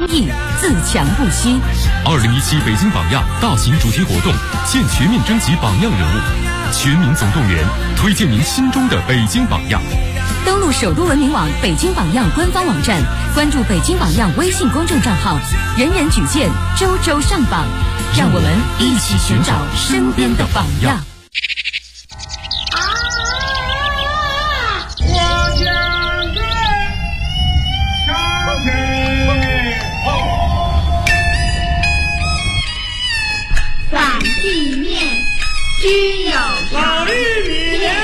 毅，自强不息。 2017北京榜样大型主题活动现全面征集榜样人物，全民总动员，推荐您心中的北京榜样。 登录首都文明网北京榜样官方网站，关注北京榜样微信公众账号，人人举荐，周周上榜，让我们一起寻找身边的榜样。 反地面只有老玉米莲，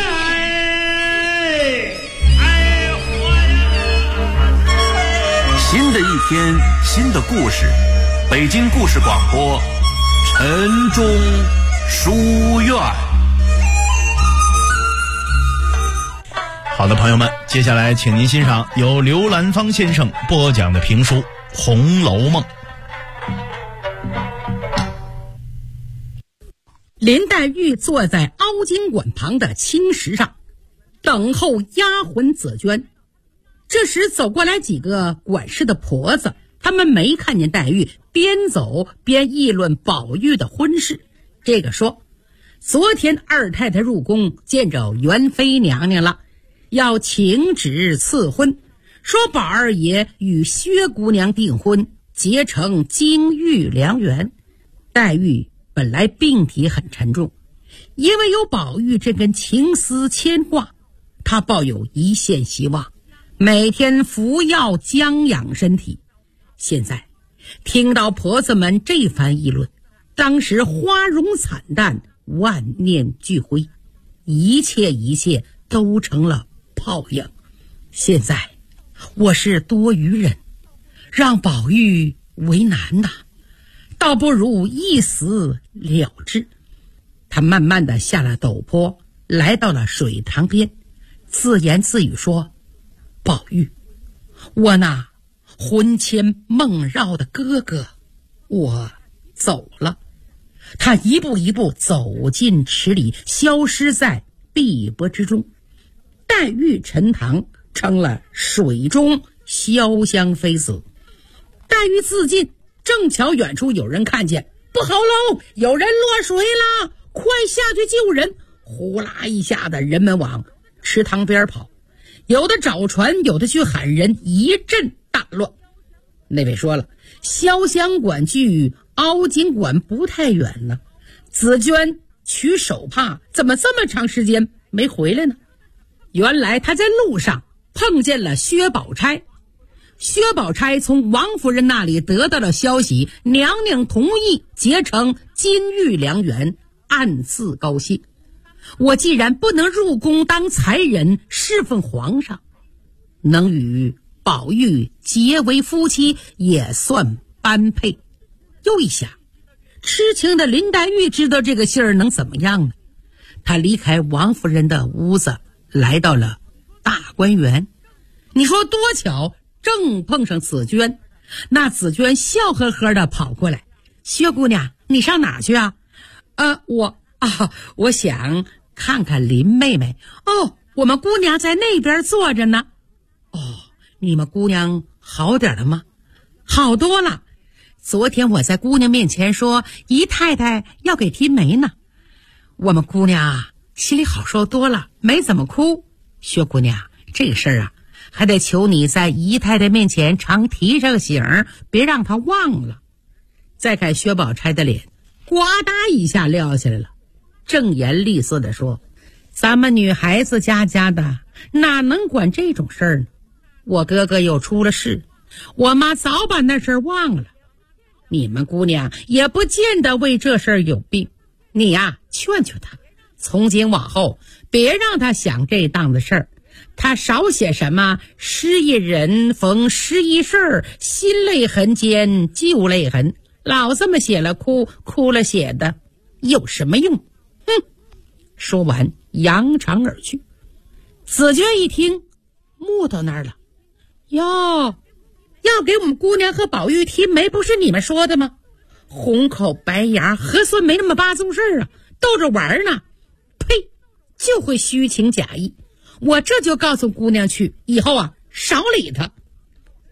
新的一天，新的故事，北京故事广播，晨钟书院。 好的，朋友们，接下来请您欣赏由刘兰芳先生播讲的评书《红楼梦》。 林黛玉坐在凹晶馆旁的青石上，等候丫鬟紫娟。这时走过来几个管事的婆子，他们没看见黛玉，边走边议论宝玉的婚事。这个说，昨天二太太入宫见着元妃娘娘了，要请旨赐婚，说宝二爷与薛姑娘订婚，结成金玉良缘。黛玉本来病体很沉重，因为有宝玉这根情丝牵挂，她抱有一线希望，每天服药将养身体。现在听到婆子们这番议论，当时花容惨淡，万念俱灰，一切都成了泡影。现在我是多余人，让宝玉为难呐，倒不如一死了之。他慢慢的下了陡坡，来到了水塘边，自言自语说，宝玉，我那魂牵梦绕的哥哥，我走了。他一步一步走进池里，消失在碧波之中。黛玉沉塘成了水中潇湘飞死。黛玉自尽，正巧远处有人看见，不好喽，有人落水了，快下去救人！呼啦一下的人们往池塘边跑，有的找船，有的去喊人，一阵大乱。那位说了，潇湘馆距凹晶馆不太远呢，紫娟取手帕怎么这么长时间没回来呢？原来她在路上碰见了薛宝钗。薛宝钗从王夫人那里得到了消息，娘娘同意结成金玉良缘，暗自高兴。我既然不能入宫当才人侍奉皇上，能与宝玉结为夫妻也算般配。又一想，痴情的林黛玉知道这个信儿能怎么样呢？她离开王夫人的屋子，来到了大观园。你说多巧，正碰上紫娟。那紫娟笑呵呵的跑过来，薛姑娘，你上哪去啊？我想看看林妹妹。哦，我们姑娘在那边坐着呢。哦，你们姑娘好点了吗？好多了。昨天我在姑娘面前说，姨太太要给提媒呢。我们姑娘啊，心里好受多了，没怎么哭。薛姑娘，这个事儿啊，还得求你在姨太太面前常提这个醒，别让她忘了。再看薛宝钗的脸，呱嗒一下撂下来了，正言厉色地说，咱们女孩子家的哪能管这种事儿呢？我哥哥又出了事，我妈早把那事儿忘了。你们姑娘也不见得为这事儿有病，你呀，劝劝她，从今往后别让她想这档子事儿。她少写什么失一人逢失一事儿，心泪痕间旧泪痕，老这么写了哭，哭了写的有什么用？哼！说完扬长而去。紫娟一听，木到那儿了。哟，要给我们姑娘和宝玉提媒，不是你们说的吗？红口白牙，核算没那么八宗事啊，逗着玩呢。呸，就会虚情假意。我这就告诉姑娘去，以后啊少理她。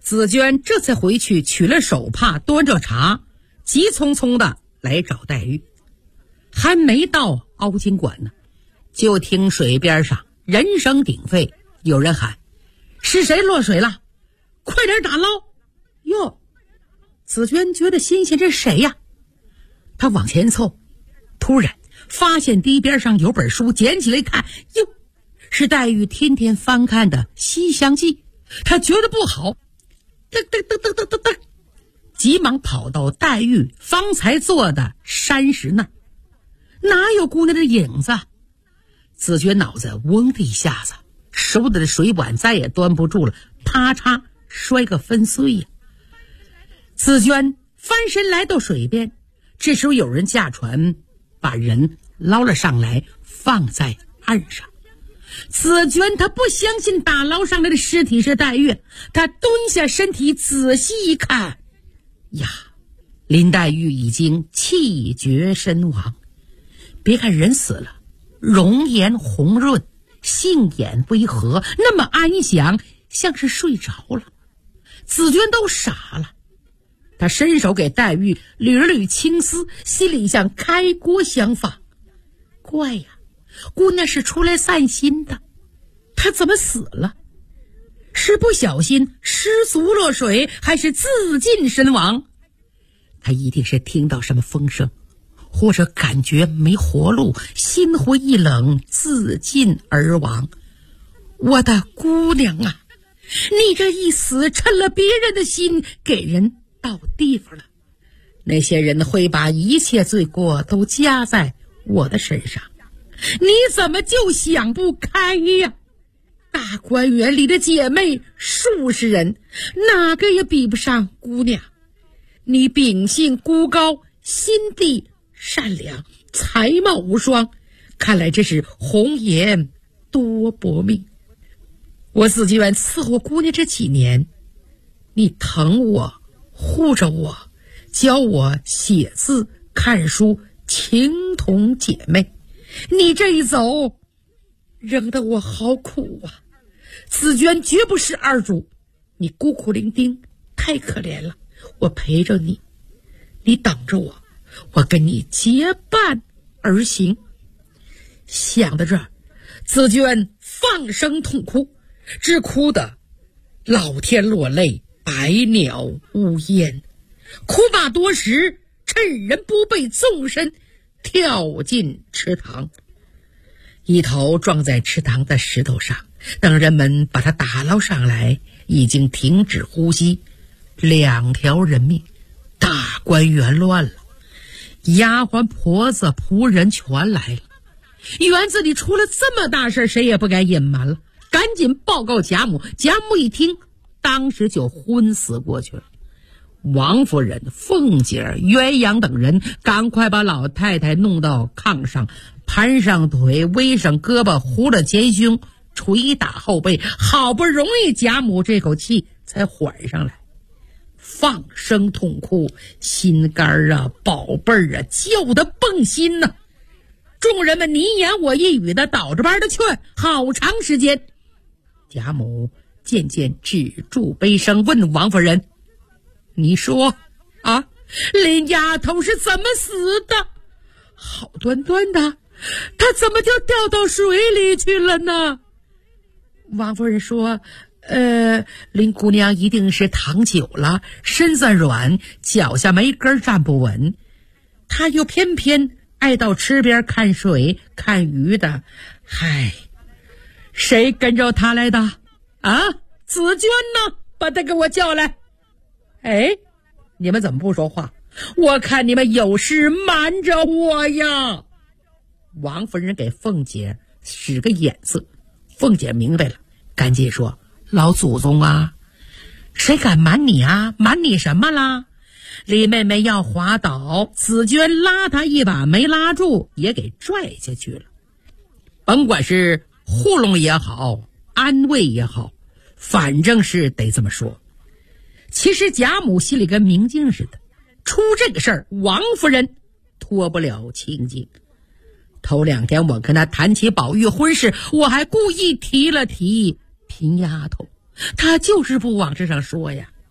紫娟这才回去取了手帕，端着茶，急匆匆的来找黛玉。还没到凹晶馆呢，就听水边上人声鼎沸，有人喊：是谁落水了？快点打捞！哟，紫娟觉得新鲜，这是谁呀？她往前凑，突然发现堤边上有本书，捡起来一看，哟，是黛玉天天翻看的《西厢记》。她觉得不好，噔噔噔噔噔噔噔，急忙跑到黛玉方才坐的山石那，哪有姑娘的影子？紫娟脑子嗡的一下子，手里的水碗再也端不住了，啪嚓摔个粉碎呀！紫娟翻身来到水边，这时候有人驾船把人捞了上来，放在岸上。紫娟她不相信打捞上来的尸体是黛玉，她蹲下身体仔细一看，呀，林黛玉已经气绝身亡。别看人死了，容颜红润，杏眼微合，那么安详，像是睡着了。紫娟都傻了，她伸手给黛玉捋了捋青丝，心里像开锅相放。怪呀，姑娘是出来散心的，她怎么死了？是不小心失足落水，还是自尽身亡？她一定是听到什么风声，或者感觉没活路，心灰意冷，自尽而亡。我的姑娘啊，你这一死，趁了别人的心，给人倒地方了。那些人会把一切罪过都加在我的身上，你怎么就想不开呀？大观园里的姐妹数十人，哪个也比不上姑娘。你秉性孤高，心地善良，才貌无双，看来这是红颜多薄命。我紫金园伺候姑娘这几年，你疼我，护着我，教我写字看书，情同姐妹。你这一走，扔得我好苦啊！紫娟绝不是二主，你孤苦伶仃，太可怜了。我陪着你，你等着我，我跟你结伴而行。想到这儿，紫娟放声痛哭，只哭得老天落泪，百鸟呜咽。哭罢多时，趁人不备，纵身跳进池塘，一头撞在池塘的石头上。等人们把他打捞上来，已经停止呼吸，2条人命。大观园乱了，丫鬟婆子仆人全来了。园子里出了这么大事，谁也不敢隐瞒了，赶紧报告贾母。贾母一听，当时就昏死过去了。王夫人、凤姐、鸳鸯等人赶快把老太太弄到炕上，盘上腿，围上胳膊，糊了前胸，捶打后背，好不容易贾母这口气才缓上来，放声痛哭，心肝啊，宝贝儿啊，叫得蹦心呐。众人们你一言我一语的倒着班的劝，好长时间。贾母渐渐止住悲声，问王夫人：你说啊，林丫头是怎么死的？好端端的，她怎么就掉到水里去了呢？王夫人说：林姑娘一定是躺久了，身子软，脚下没根站不稳。她又偏偏爱到池边看水看鱼的。嗨，谁跟着她来的啊？紫娟呢？把她给我叫来。哎，你们怎么不说话？我看你们有事瞒着我呀。王夫人给凤姐使个眼色，凤姐明白了，赶紧说：老祖宗啊，谁敢瞒你啊？瞒你什么啦？李妹妹要滑倒，紫娟拉她一把没拉住，也给拽下去了。甭管是糊弄也好，安慰也好，反正是得这么说。其实贾母心里跟明镜似的，出这个事儿，王夫人脱不了清净。头2天我跟她谈起宝玉婚事，我还故意提了提平丫头，她就是不往这上说呀。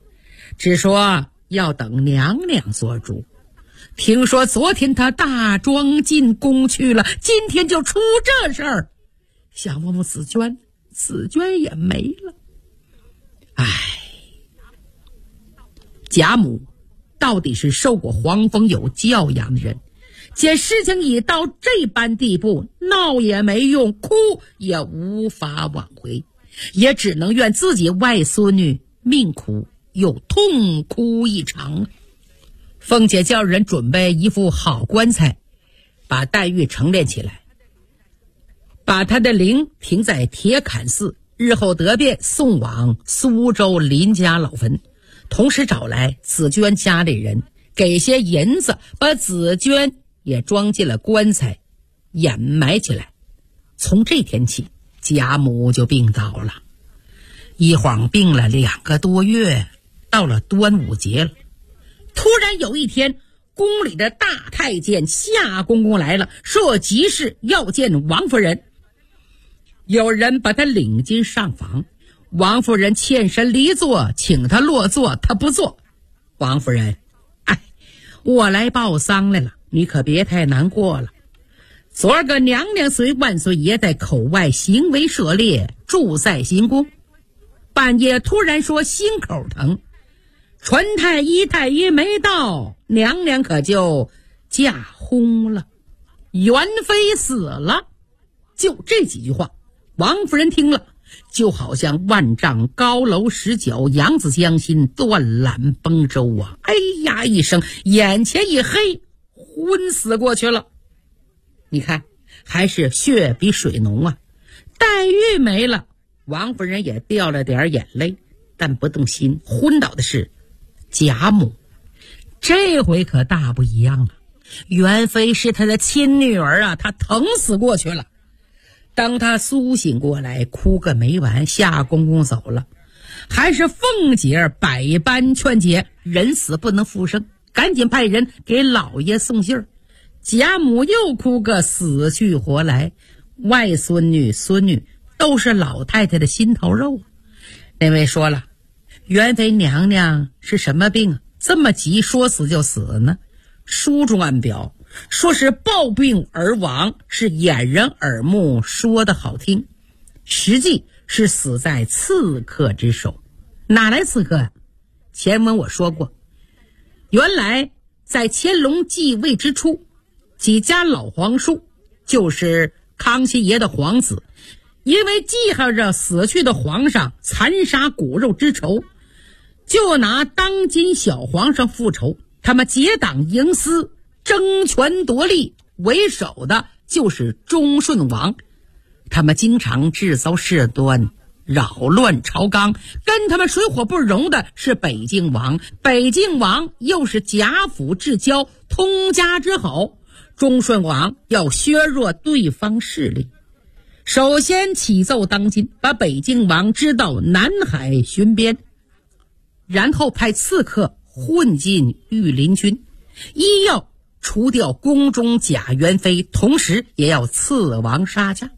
只说要等娘娘做主。听说昨天他大庄进宫去了，今天就出这事儿。想问问紫娟，紫娟也没了。唉，贾母到底是受过皇风有教养的人，见事情已到这般地步，闹也没用，哭也无法挽回，也只能怨自己外孙女命苦，又痛哭一场。凤姐叫人准备一副好棺材，把黛玉陈列起来，把她的灵停在铁槛寺，日后得便送往苏州林家老坟。同时找来紫娟家里人，给些银子，把紫娟也装进了棺材，掩埋起来。从这天起，贾母就病倒了，一晃病了2个多月，到了端午节了。突然有一天，宫里的大太监夏公公来了，说有急事要见王夫人。有人把他领进上房，王夫人欠身离座，请他落座，他不坐。王夫人，我来报丧来了，你可别太难过了。昨儿个娘娘随万岁爷在口外行为涉猎，住在行宫，半夜突然说心口疼，传太医太医没到，娘娘可就驾轰了，元妃死了。就这几句话，王夫人听了就好像万丈高楼十角，扬子江心，断缆崩舟啊！哎呀一声，眼前一黑，昏死过去了。你看，还是血比水浓啊。黛玉没了，王夫人也掉了点眼泪，但不动心。昏倒的是贾母，这回可大不一样了。元妃是她的亲女儿啊，她疼死过去了。当她苏醒过来，哭个没完。夏公公走了，还是凤姐百般劝解，人死不能复生，赶紧派人给老爷送信儿。贾母又哭个死去活来，外孙女孙女都是老太太的心头肉。那位说了，元妃娘娘是什么病啊？这么急，说死就死呢？书中暗表说是暴病而亡，是掩人耳目，说的好听，实际是死在刺客之手。哪来刺客啊？前文我说过，原来在乾隆继位之初，几家老皇叔，就是康熙爷的皇子，因为记恨着死去的皇上残杀骨肉之仇，就拿当今小皇上复仇。他们结党营私，争权夺利，为首的就是忠顺王。他们经常制造事端，扰乱朝纲。跟他们水火不容的是北静王，北静王又是贾府至交，通家之好。忠顺王要削弱对方势力，首先启奏当今，把北静王支到南海巡边，然后派刺客混进御林军，一要除掉宫中贾元妃，同时也要刺王杀驾。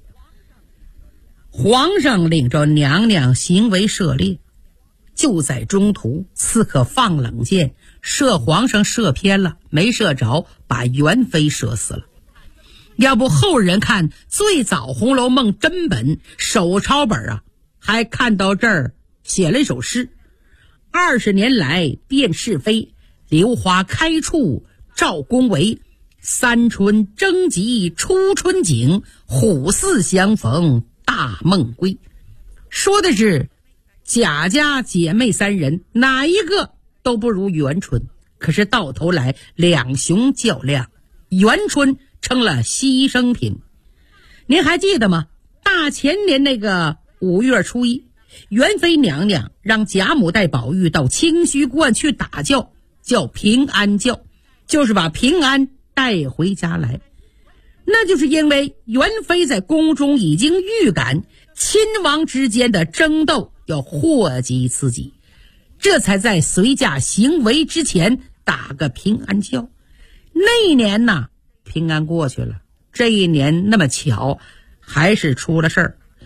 皇上领着娘娘行为涉猎，就在中途，刺客放冷箭，射皇上射偏了，没射着，把元妃射死了。要不后人看最早《红楼梦》真本手抄本啊，还看到这儿写了一首诗：20年来辨是非，榴花开处照宫闱，三春争及初春景，虎兕相逢大梦归。说的是贾家姐妹3人，哪一个都不如元春，可是到头来两雄较量，元春成了牺牲品。您还记得吗？大前年那个5月初1，元妃娘娘让贾母带宝玉到清虚观去打醮，叫平安醮，就是把平安带回家来。那就是因为元妃在宫中已经预感亲王之间的争斗要祸及自己，这才在随驾行为之前打个平安醮。那一年呢，平安过去了，这一年那么巧还是出了事儿。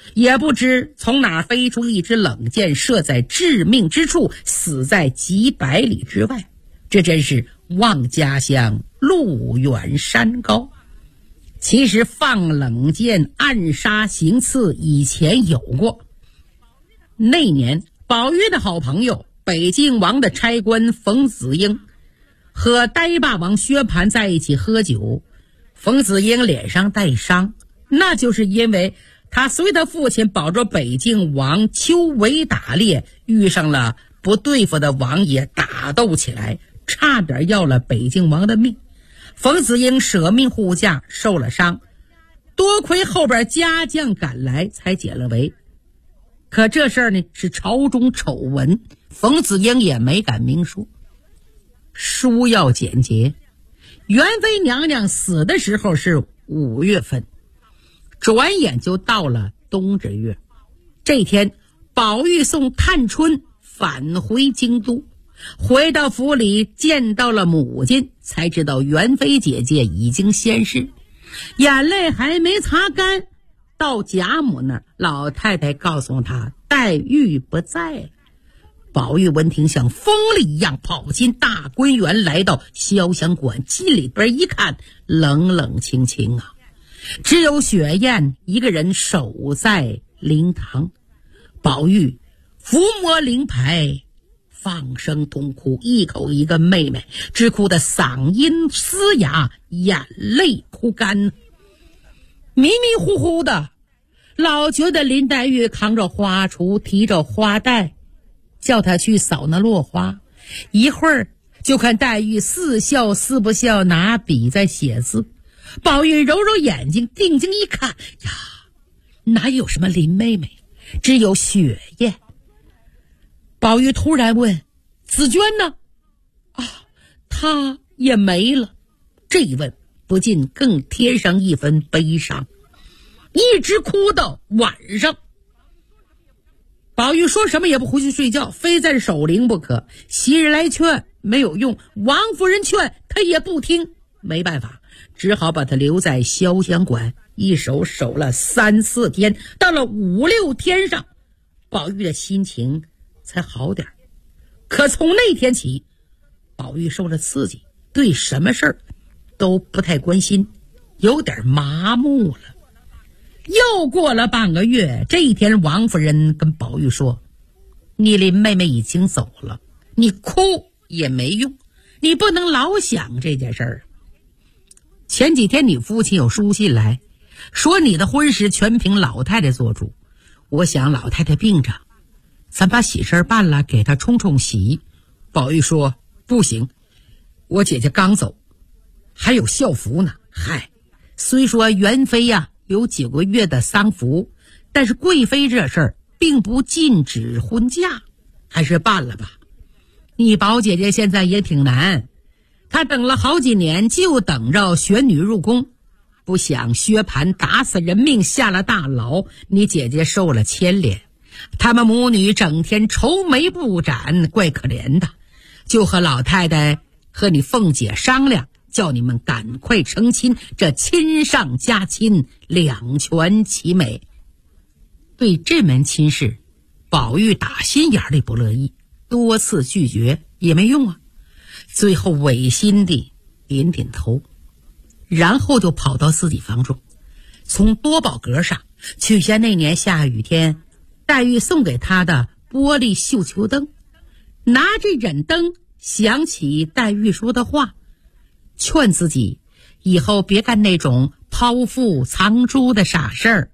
也不知从哪飞出一支冷箭，射在致命之处，死在几百里之外。这真是望家乡路远山高。其实放冷箭暗杀行刺以前有过。那年宝玉的好朋友北静王的差官冯子英和呆霸王薛蟠在一起喝酒，冯子英脸上带伤，那就是因为他随他父亲保着北静王丘为打猎，遇上了不对付的王爷，打斗起来，差点要了北静王的命。冯子英舍命护驾，受了伤，多亏后边家将赶来才解了围。可这事儿呢是朝中丑闻，冯子英也没敢明说。书要简洁，元妃娘娘死的时候是5月份，转眼就到了冬至月。这天宝玉送探春返回京都，回到府里见到了母亲，才知道元妃姐姐已经仙逝，眼泪还没擦干。到贾母那儿，老太太告诉他黛玉不在了。宝玉闻听像疯了一样跑进大观园，来到潇湘馆，进里边一看，冷冷清清啊，只有雪雁一个人守在灵堂。宝玉抚摸灵牌，放声痛哭，一口一个妹妹，只哭得嗓音嘶哑，眼泪哭干。迷迷糊糊的，老觉得林黛玉扛着花锄，提着花袋，叫他去扫那落花。一会儿就看黛玉似笑似不笑，拿笔在写字。宝玉揉揉眼睛，定睛一看，呀，哪有什么林妹妹，只有雪雁。宝玉突然问：紫娟呢？啊，她也没了。这一问不禁更添上一分悲伤，一直哭到晚上。宝玉说什么也不回去睡觉，非在守灵不可。袭人来劝没有用，王夫人劝他也不听，没办法，只好把他留在潇湘馆，一守了3、4天。到了5、6天上，宝玉的心情才好点。可从那天起，宝玉受了刺激，对什么事儿都不太关心，有点麻木了。又过了半个月，这一天王夫人跟宝玉说：你林妹妹已经走了，你哭也没用，你不能老想这件事儿。前几天你父亲有书信来，说你的婚事全凭老太太做主，我想老太太病着，咱把喜事办了，给她冲冲喜。宝玉说：不行，我姐姐刚走，还有孝服呢。嗨，虽说元妃呀有9个月的丧服，但是贵妃这事儿并不禁止婚嫁，还是办了吧。你宝姐姐现在也挺难，她等了好几年，就等着选女入宫，不想薛蟠打死人命，下了大牢，你姐姐受了牵连，他们母女整天愁眉不展，怪可怜的。就和老太太和你凤姐商量，叫你们赶快成亲，这亲上加亲，两全其美。对这门亲事，宝玉打心眼里不乐意，多次拒绝也没用啊。最后违心地点点头，然后就跑到自己房中，从多宝阁上取下那年下雨天黛玉送给他的玻璃绣球灯，拿这盏灯想起黛玉说的话，劝自己以后别干那种剖腹藏珠的傻事儿，